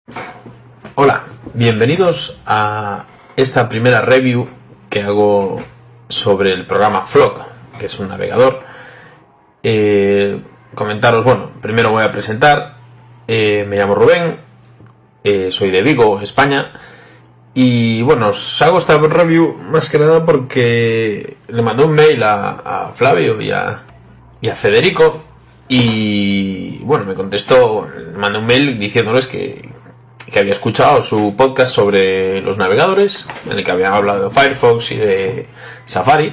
Hola, bienvenidos a esta primera review que hago sobre el programa Flock, que es un navegador. Comentaros, primero voy a presentar, me llamo Rubén, soy de Vigo, España, y os hago esta review más que nada porque le mandé un mail a Flavio y a Federico, y me contestó, le mandé un mail diciéndoles que había escuchado su podcast sobre los navegadores, en el que habían hablado de Firefox y de Safari,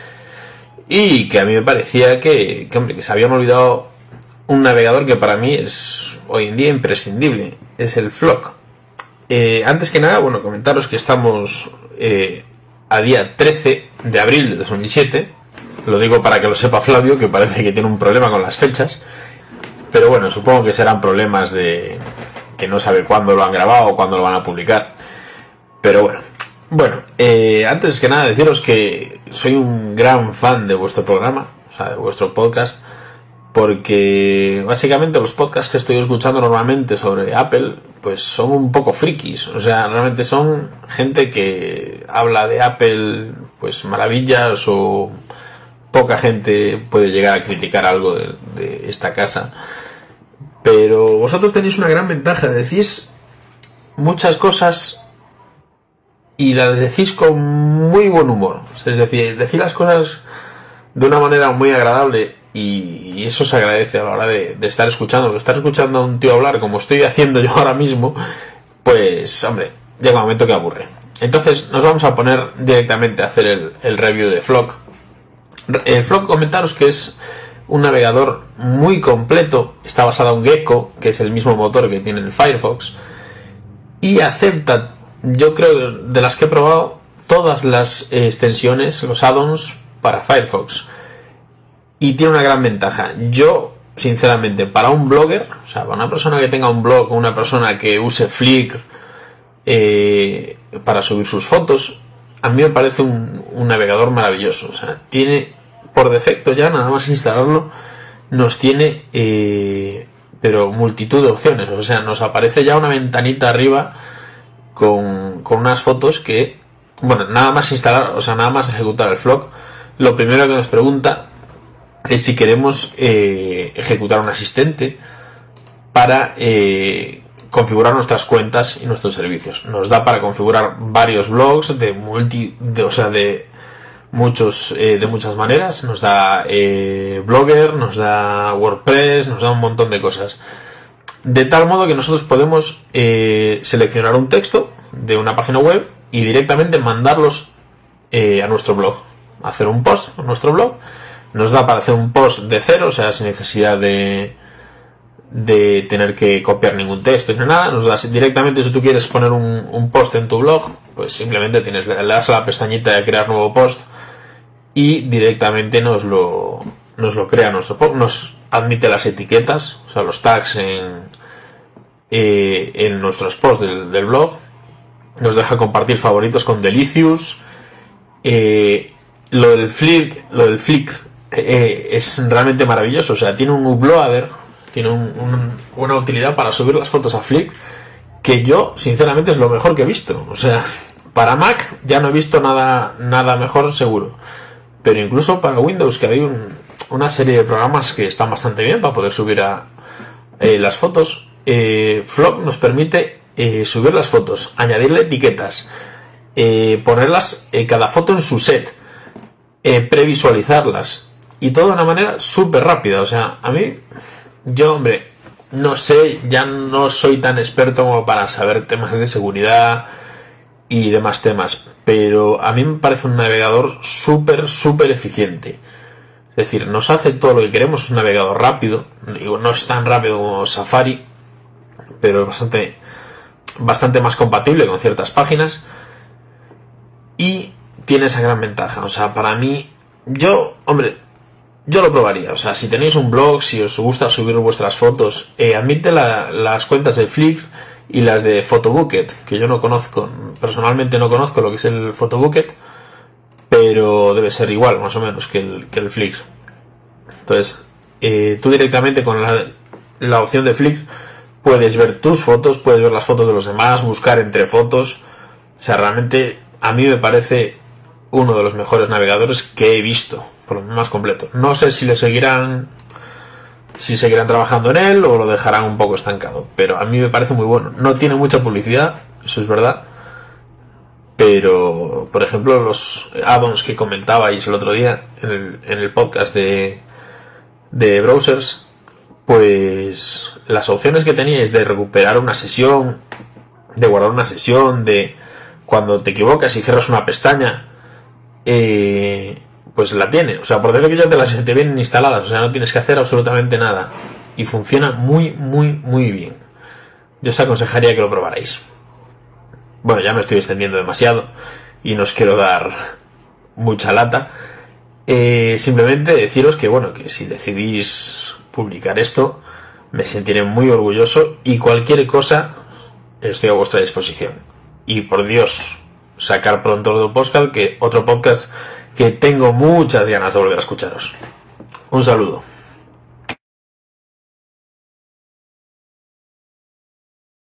y que a mí me parecía que se habían olvidado un navegador que para mí es hoy en día imprescindible, es el Flock. Antes que nada, comentaros que estamos a día 13 de abril de 2007, lo digo para que lo sepa Flavio, que parece que tiene un problema con las fechas, pero supongo que serán problemas de que no sabe cuándo lo han grabado o cuándo lo van a publicar. Pero antes que nada deciros que soy un gran fan de vuestro programa, o sea, de vuestro podcast, porque básicamente los podcasts que estoy escuchando normalmente sobre Apple pues son un poco frikis, o sea, realmente son gente que habla de Apple pues maravillas, o poca gente puede llegar a criticar algo de esta casa. Pero vosotros tenéis una gran ventaja, decís muchas cosas y las decís con muy buen humor, es decir, decís las cosas de una manera muy agradable, y eso se agradece a la hora de estar escuchando. Estar escuchando a un tío hablar como estoy haciendo yo ahora mismo, pues llega un momento que aburre. Entonces nos vamos a poner directamente a hacer el review de Flock. El Flock, comentaros que es un navegador muy completo, está basado en Gecko, que es el mismo motor que tiene el Firefox, y acepta, yo creo, de las que he probado, todas las extensiones, los add-ons para Firefox, y tiene una gran ventaja. Yo, sinceramente, para un blogger, o sea, para una persona que tenga un blog, o una persona que use Flickr para subir sus fotos, a mí me parece un navegador maravilloso. O sea, tiene por defecto, ya nada más instalarlo, nos tiene pero multitud de opciones. O sea, nos aparece ya una ventanita arriba con unas fotos que, nada más instalar, o sea, nada más ejecutar el Flock, lo primero que nos pregunta es si queremos ejecutar un asistente para configurar nuestras cuentas y nuestros servicios. Nos da para configurar varios blogs de muchas maneras. Nos da Blogger, nos da WordPress, nos da un montón de cosas, de tal modo que nosotros podemos seleccionar un texto de una página web y directamente mandarlos a nuestro blog, hacer un post a nuestro blog. Nos da para hacer un post de cero, o sea, sin necesidad de tener que copiar ningún texto ni nada. Nos da directamente, si tú quieres poner un post en tu blog, pues simplemente le das a la pestañita de crear nuevo post y directamente nos lo crea nuestro post. Nos admite las etiquetas, o sea, los tags en nuestros posts del blog. Nos deja compartir favoritos con Delicious. Lo del Flickr es realmente maravilloso. O sea, tiene un uploader, tiene una utilidad para subir las fotos a Flickr, que yo sinceramente es lo mejor que he visto. O sea, para Mac ya no he visto nada mejor seguro, pero incluso para Windows, que hay una serie de programas que están bastante bien para poder subir las fotos. Flock nos permite subir las fotos, añadirle etiquetas, ponerlas cada foto en su set, previsualizarlas, y todo de una manera súper rápida. O sea, a mí, no sé, ya no soy tan experto como para saber temas de seguridad y demás temas, pero a mí me parece un navegador súper eficiente. Es decir, nos hace todo lo que queremos. Es un navegador rápido, no es tan rápido como Safari, pero es bastante más compatible con ciertas páginas, y tiene esa gran ventaja. O sea, para mí, yo lo probaría. O sea, si tenéis un blog, si os gusta subir vuestras fotos, admite las cuentas de Flickr y las de Photobucket, que yo no conozco, personalmente no conozco lo que es el Photobucket, pero debe ser igual más o menos que el Flickr. Entonces tú directamente con la opción de Flickr puedes ver tus fotos, puedes ver las fotos de los demás, buscar entre fotos. O sea, realmente a mí me parece uno de los mejores navegadores que he visto, por lo más completo. No sé si seguirán trabajando en él o lo dejarán un poco estancado, pero a mí me parece muy bueno. No tiene mucha publicidad, eso es verdad, pero por ejemplo los add-ons que comentabais el otro día en el podcast de browsers, pues las opciones que teníais de recuperar una sesión, de guardar una sesión, de cuando te equivocas y cierras una pestaña, pues la tiene. O sea, por decirlo que ya te vienen instaladas, o sea, no tienes que hacer absolutamente nada y funciona muy, muy, muy bien. Yo os aconsejaría que lo probarais. Bueno, ya me estoy extendiendo demasiado y no os quiero dar mucha lata. Simplemente deciros que, bueno, que si decidís publicar esto, me sentiré muy orgulloso y cualquier cosa estoy a vuestra disposición. Y por Dios, sacar pronto otro podcast que tengo muchas ganas de volver a escucharos. Un saludo.